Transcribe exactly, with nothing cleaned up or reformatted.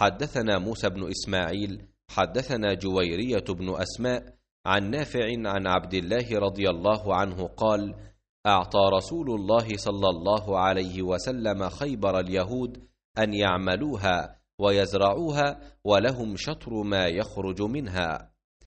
حدثنا موسى بن إسماعيل حدثنا جويرية بن أسماء عن نافع عن عبد الله رضي الله عنه قال: أعطى رسول الله صلى الله عليه وسلم خيبر اليهود أن يعملوها ويزرعوها ولهم شطر ما يخرج منها.